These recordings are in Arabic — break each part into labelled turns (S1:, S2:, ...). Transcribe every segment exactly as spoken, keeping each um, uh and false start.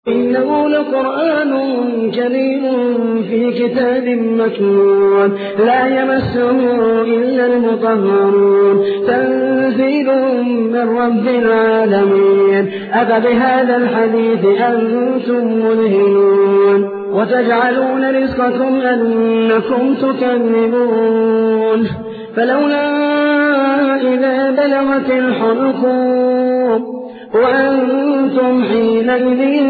S1: إنه لقرآن كريم في كتاب مكنون لا يمسه إلا المطهرون تنزيل من رب العالمين أفبهذا الحديث أنتم مدهنون وتجعلون رزقكم أنكم تكذبون فلولا إذا بلغت الحلقوم وأنتم حينئذ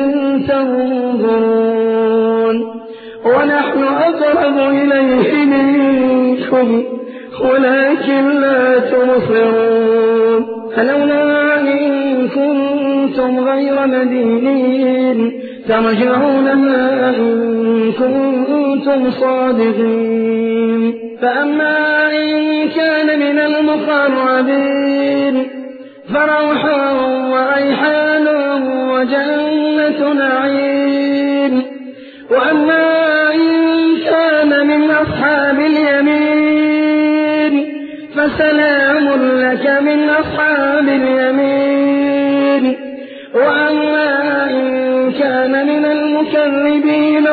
S1: تنظرون ونحن أقرب إليه منكم ولكن لا تبصرون فلولا إن كنتم غير مدينين ترجعونها إن كنتم صادقين فأما إن كان من المقربين فروح وريحان وجنة نعيم وأما إن كان من أصحاب اليمين فسلام لك من أصحاب اليمين وأما إن كان من المكذبين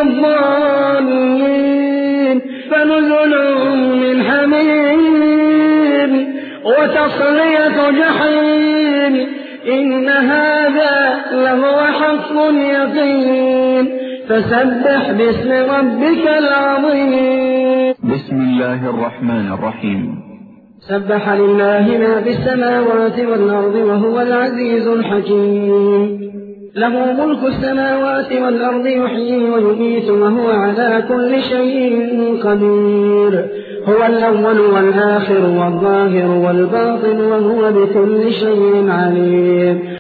S1: الضالين فنزل من حميم وتصلية جحيم إن هذا لهو حق اليقين فسبح باسم ربك العظيم.
S2: بسم الله الرحمن الرحيم.
S1: سبح لله ما في السماوات والأرض وهو العزيز الحكيم له ملك السماوات والأرض يحيي ويميت وهو على كل شيء قدير هو الأول والآخر والظاهر والباطن وهو بكل شيء عليم.